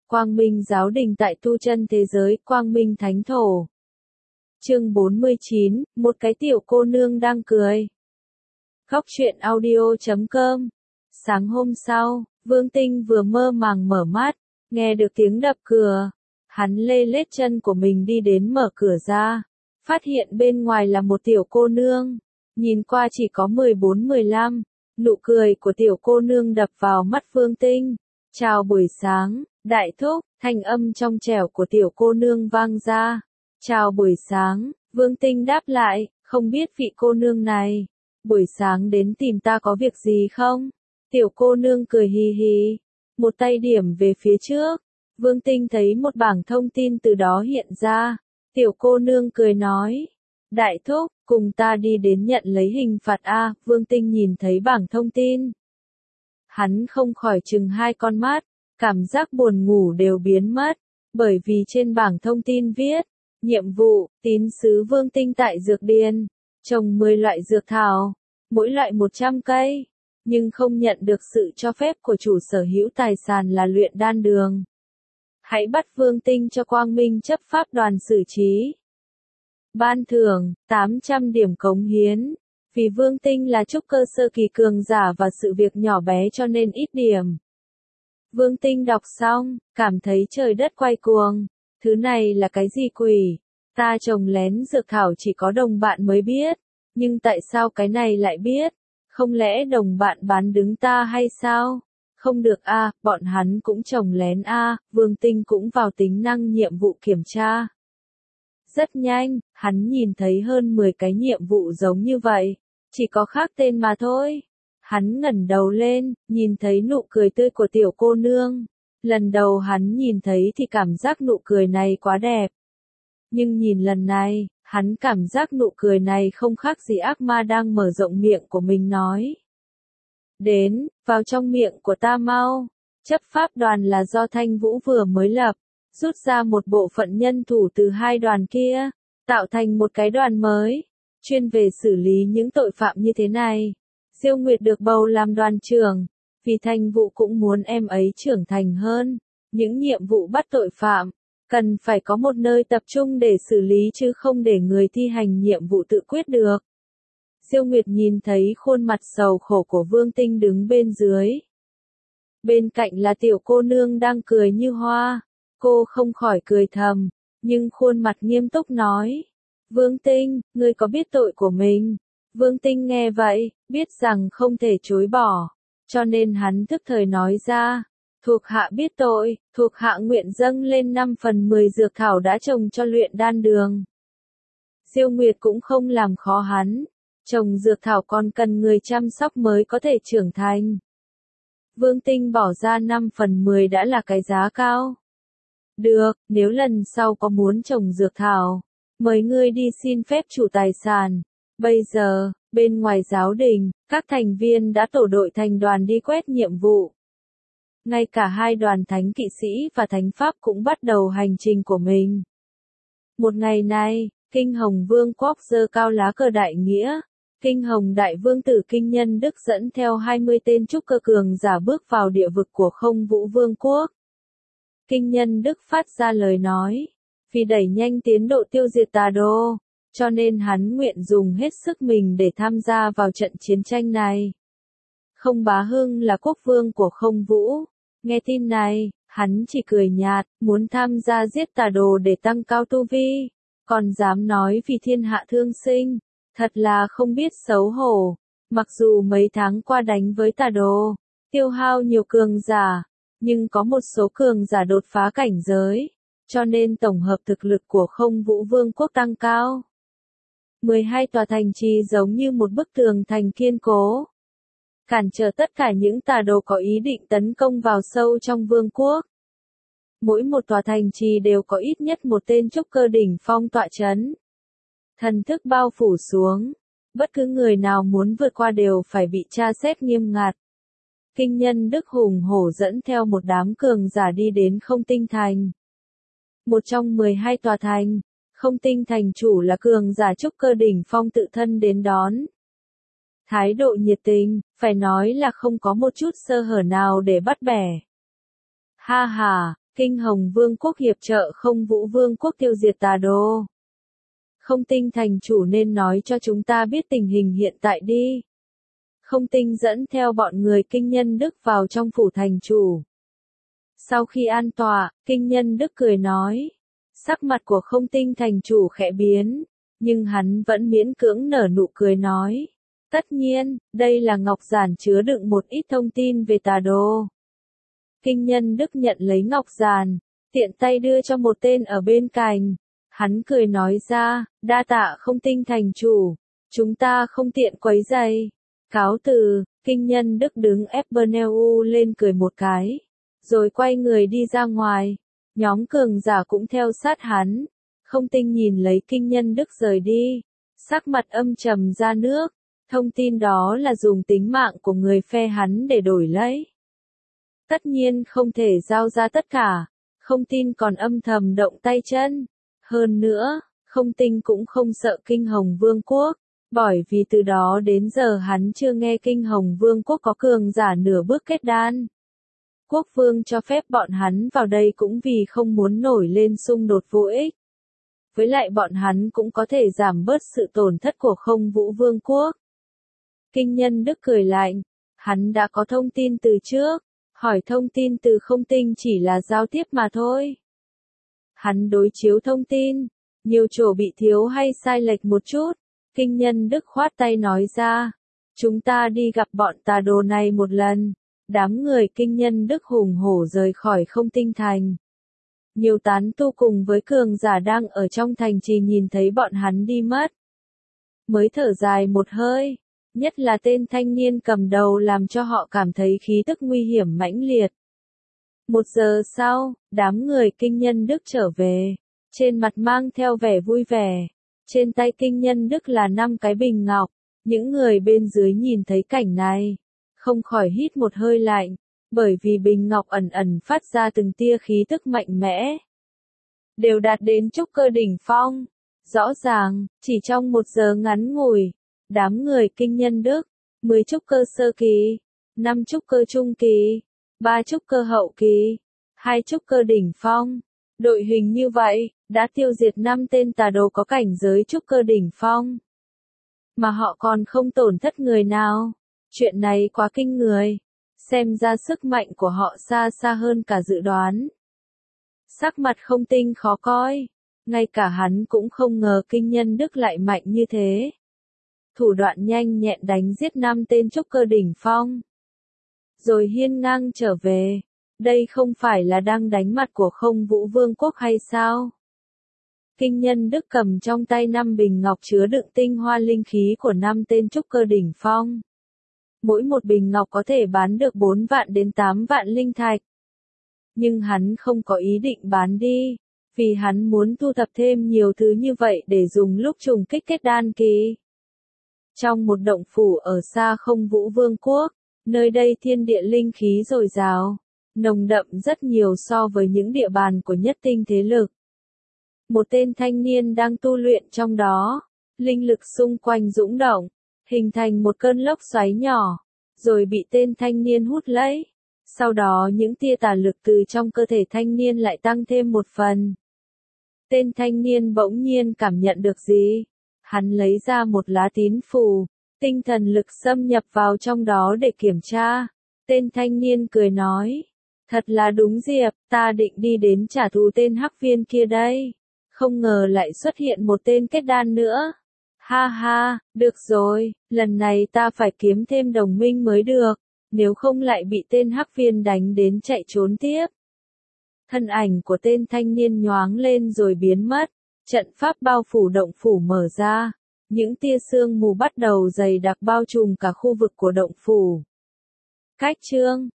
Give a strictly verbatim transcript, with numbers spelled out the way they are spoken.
Quang Minh Giáo Đình tại tu chân thế giới, Quang Minh Thánh Thổ. Chương bốn mươi chín, một cái tiểu cô nương đang cười. Góc truyện audio chấm com. Sáng hôm sau, Vương Tinh vừa mơ màng mở mắt, nghe được tiếng đập cửa. Hắn lê lết chân của mình đi đến mở cửa ra, phát hiện bên ngoài là một tiểu cô nương, nhìn qua chỉ có mười bốn mười lăm, nụ cười của tiểu cô nương đập vào mắt Vương Tinh. Chào buổi sáng, đại thúc, thanh âm trong trẻo của tiểu cô nương vang ra. Chào buổi sáng, Vương Tinh đáp lại, không biết vị cô nương này, buổi sáng đến tìm ta có việc gì không? Tiểu cô nương cười hì hì, một tay điểm về phía trước. Vương Tinh thấy một bảng thông tin từ đó hiện ra. Tiểu cô nương cười nói, đại thúc, cùng ta đi đến nhận lấy hình phạt A. Vương Tinh nhìn thấy bảng thông tin, hắn không khỏi chừng hai con mắt, cảm giác buồn ngủ đều biến mất, bởi vì trên bảng thông tin viết, nhiệm vụ, tín sứ Vương Tinh tại dược điền, trồng mười loại dược thảo, mỗi loại một trăm cây, nhưng không nhận được sự cho phép của chủ sở hữu tài sản là luyện đan đường. Hãy bắt Vương Tinh cho Quang Minh chấp pháp đoàn xử trí. Ban thưởng, tám trăm điểm cống hiến. Vì Vương Tinh là trúc cơ sơ kỳ cường giả và sự việc nhỏ bé cho nên ít điểm. Vương Tinh đọc xong, cảm thấy trời đất quay cuồng. Thứ này là cái gì quỷ? Ta trồng lén dược thảo chỉ có đồng bạn mới biết. Nhưng tại sao cái này lại biết? Không lẽ đồng bạn bán đứng ta hay sao? Không được a, à, bọn hắn cũng trồng lén a. À. Vương Tinh cũng vào tính năng nhiệm vụ kiểm tra. Rất nhanh, hắn nhìn thấy hơn mười cái nhiệm vụ giống như vậy, chỉ có khác tên mà thôi. Hắn ngẩng đầu lên, nhìn thấy nụ cười tươi của tiểu cô nương. Lần đầu hắn nhìn thấy thì cảm giác nụ cười này quá đẹp. Nhưng nhìn lần này, hắn cảm giác nụ cười này không khác gì ác ma đang mở rộng miệng của mình nói. Đến, vào trong miệng của ta mau. Chấp pháp đoàn là do Thanh Vũ vừa mới lập, rút ra một bộ phận nhân thủ từ hai đoàn kia, tạo thành một cái đoàn mới, chuyên về xử lý những tội phạm như thế này. Diêu Nguyệt được bầu làm đoàn trưởng, vì Thanh Vũ cũng muốn em ấy trưởng thành hơn. Những nhiệm vụ bắt tội phạm, cần phải có một nơi tập trung để xử lý chứ không để người thi hành nhiệm vụ tự quyết được. Diêu Nguyệt nhìn thấy khuôn mặt sầu khổ của Vương Tinh đứng bên dưới. Bên cạnh là tiểu cô nương đang cười như hoa. Cô không khỏi cười thầm, nhưng khuôn mặt nghiêm túc nói. Vương Tinh, ngươi có biết tội của mình? Vương Tinh nghe vậy, biết rằng không thể chối bỏ, cho nên hắn tức thời nói ra. Thuộc hạ biết tội, thuộc hạ nguyện dâng lên năm phần mười dược thảo đã trồng cho luyện đan đường. Diêu Nguyệt cũng không làm khó hắn, trồng dược thảo còn cần người chăm sóc mới có thể trưởng thành. Vương Tinh bỏ ra năm phần mười đã là cái giá cao. Được, nếu lần sau có muốn trồng dược thảo, mời ngươi đi xin phép chủ tài sản. Bây giờ, bên ngoài giáo đình, các thành viên đã tổ đội thành đoàn đi quét nhiệm vụ. Ngay cả hai đoàn thánh kỵ sĩ và thánh pháp cũng bắt đầu hành trình của mình. Một ngày này, Kinh Hồng Vương quốc giơ cao lá cờ đại nghĩa. Kinh Hồng Đại Vương tử Kinh Nhân Đức dẫn theo hai mươi tên trúc cơ cường giả bước vào địa vực của Không Vũ Vương quốc. Kinh Nhân Đức phát ra lời nói, vì đẩy nhanh tiến độ tiêu diệt tà đồ, cho nên hắn nguyện dùng hết sức mình để tham gia vào trận chiến tranh này. Không Bá Hưng là quốc vương của Không Vũ, nghe tin này, hắn chỉ cười nhạt, muốn tham gia giết tà đồ để tăng cao tu vi, còn dám nói vì thiên hạ thương sinh, thật là không biết xấu hổ. Mặc dù mấy tháng qua đánh với tà đồ, tiêu hao nhiều cường giả, nhưng có một số cường giả đột phá cảnh giới, cho nên tổng hợp thực lực của Không Vũ Vương quốc tăng cao. mười hai tòa thành trì giống như một bức tường thành kiên cố, cản trở tất cả những tà đồ có ý định tấn công vào sâu trong vương quốc. Mỗi một tòa thành trì đều có ít nhất một tên trúc cơ đỉnh phong tọa chấn. Thần thức bao phủ xuống, bất cứ người nào muốn vượt qua đều phải bị tra xét nghiêm ngặt. Kinh Nhân Đức hùng hổ dẫn theo một đám cường giả đi đến Không Tinh Thành. Một trong mười hai tòa thành, Không Tinh Thành chủ là cường giả trúc cơ đỉnh phong tự thân đến đón. Thái độ nhiệt tình, phải nói là không có một chút sơ hở nào để bắt bẻ. Ha ha, Kinh Hồng Vương quốc hiệp trợ Không Vũ Vương quốc tiêu diệt tà đồ. Không Tinh thành chủ nên nói cho chúng ta biết tình hình hiện tại đi. Không Tinh dẫn theo bọn người Kinh Nhân Đức vào trong phủ thành chủ. Sau khi an tọa, Kinh Nhân Đức cười nói. Sắc mặt của Không Tinh thành chủ khẽ biến, nhưng hắn vẫn miễn cưỡng nở nụ cười nói. Tất nhiên, đây là ngọc giản chứa đựng một ít thông tin về tà đồ. Kinh Nhân Đức nhận lấy ngọc giản, tiện tay đưa cho một tên ở bên cạnh. Hắn cười nói ra, đa tạ Không Tinh thành chủ, chúng ta không tiện quấy rầy. Cáo từ, Kinh Nhân Đức đứng ép Berneu lên cười một cái, rồi quay người đi ra ngoài. Nhóm cường giả cũng theo sát hắn. Không Tinh nhìn lấy Kinh Nhân Đức rời đi, sắc mặt âm trầm ra nước. Thông tin đó là dùng tính mạng của người phe hắn để đổi lấy. Tất nhiên không thể giao ra tất cả, Không tin còn âm thầm động tay chân. Hơn nữa, Không Tinh cũng không sợ Kinh Hồng Vương quốc, bởi vì từ đó đến giờ hắn chưa nghe Kinh Hồng Vương quốc có cường giả nửa bước kết đan. Quốc vương cho phép bọn hắn vào đây cũng vì không muốn nổi lên xung đột vô ích. Với lại bọn hắn cũng có thể giảm bớt sự tổn thất của Không Vũ Vương quốc. Kinh Nhân Đức cười lạnh, hắn đã có thông tin từ trước, hỏi thông tin từ Không Tinh chỉ là giao tiếp mà thôi. Hắn đối chiếu thông tin, nhiều chỗ bị thiếu hay sai lệch một chút. Kinh Nhân Đức khoát tay nói ra, chúng ta đi gặp bọn tà đồ này một lần. Đám người Kinh Nhân Đức hùng hổ rời khỏi Không Tinh thành. Nhiều tán tu cùng với cường giả đang ở trong thành trì nhìn thấy bọn hắn đi mất. Mới thở dài một hơi, nhất là tên thanh niên cầm đầu làm cho họ cảm thấy khí tức nguy hiểm mãnh liệt. Một giờ sau, đám người Kinh Nhân Đức trở về, trên mặt mang theo vẻ vui vẻ. Trên tay Kinh Nhân Đức là năm cái bình ngọc, những người bên dưới nhìn thấy cảnh này, không khỏi hít một hơi lạnh, bởi vì bình ngọc ẩn ẩn phát ra từng tia khí tức mạnh mẽ. Đều đạt đến trúc cơ đỉnh phong. Rõ ràng, chỉ trong một giờ ngắn ngủi, đám người Kinh Nhân Đức, mười trúc cơ sơ kỳ, năm trúc cơ trung kỳ, ba trúc cơ hậu kỳ, hai trúc cơ đỉnh phong. Đội hình như vậy, đã tiêu diệt năm tên tà đồ có cảnh giới trúc cơ đỉnh phong. Mà họ còn không tổn thất người nào. Chuyện này quá kinh người. Xem ra sức mạnh của họ xa xa hơn cả dự đoán. Sắc mặt Không Tinh khó coi. Ngay cả hắn cũng không ngờ Kinh Nhân Đức lại mạnh như thế. Thủ đoạn nhanh nhẹn đánh giết năm tên trúc cơ đỉnh phong. Rồi hiên ngang trở về. Đây không phải là đang đánh mặt của Không Vũ Vương quốc hay sao? Kinh Nhân Đức cầm trong tay năm bình ngọc chứa đựng tinh hoa linh khí của năm tên trúc cơ đỉnh phong. Mỗi một bình ngọc có thể bán được bốn vạn đến tám vạn linh thạch. Nhưng hắn không có ý định bán đi, vì hắn muốn thu thập thêm nhiều thứ như vậy để dùng lúc trùng kích kết đan kỳ. Trong một động phủ ở xa Không Vũ Vương quốc, nơi đây thiên địa linh khí dồi dào, nồng đậm rất nhiều so với những địa bàn của nhất tinh thế lực. Một tên thanh niên đang tu luyện trong đó, linh lực xung quanh dũng động, hình thành một cơn lốc xoáy nhỏ, rồi bị tên thanh niên hút lấy. Sau đó những tia tà lực từ trong cơ thể thanh niên lại tăng thêm một phần. Tên thanh niên bỗng nhiên cảm nhận được gì? Hắn lấy ra một lá tín phù, tinh thần lực xâm nhập vào trong đó để kiểm tra. Tên thanh niên cười nói, thật là đúng dịp, ta định đi đến trả thù tên hắc viên kia đây. Không ngờ lại xuất hiện một tên kết đan nữa. Ha ha, được rồi, lần này ta phải kiếm thêm đồng minh mới được, nếu không lại bị tên hắc viên đánh đến chạy trốn tiếp. Thân ảnh của tên thanh niên nhoáng lên rồi biến mất, trận pháp bao phủ động phủ mở ra, những tia sương mù bắt đầu dày đặc bao trùm cả khu vực của động phủ. Cách chương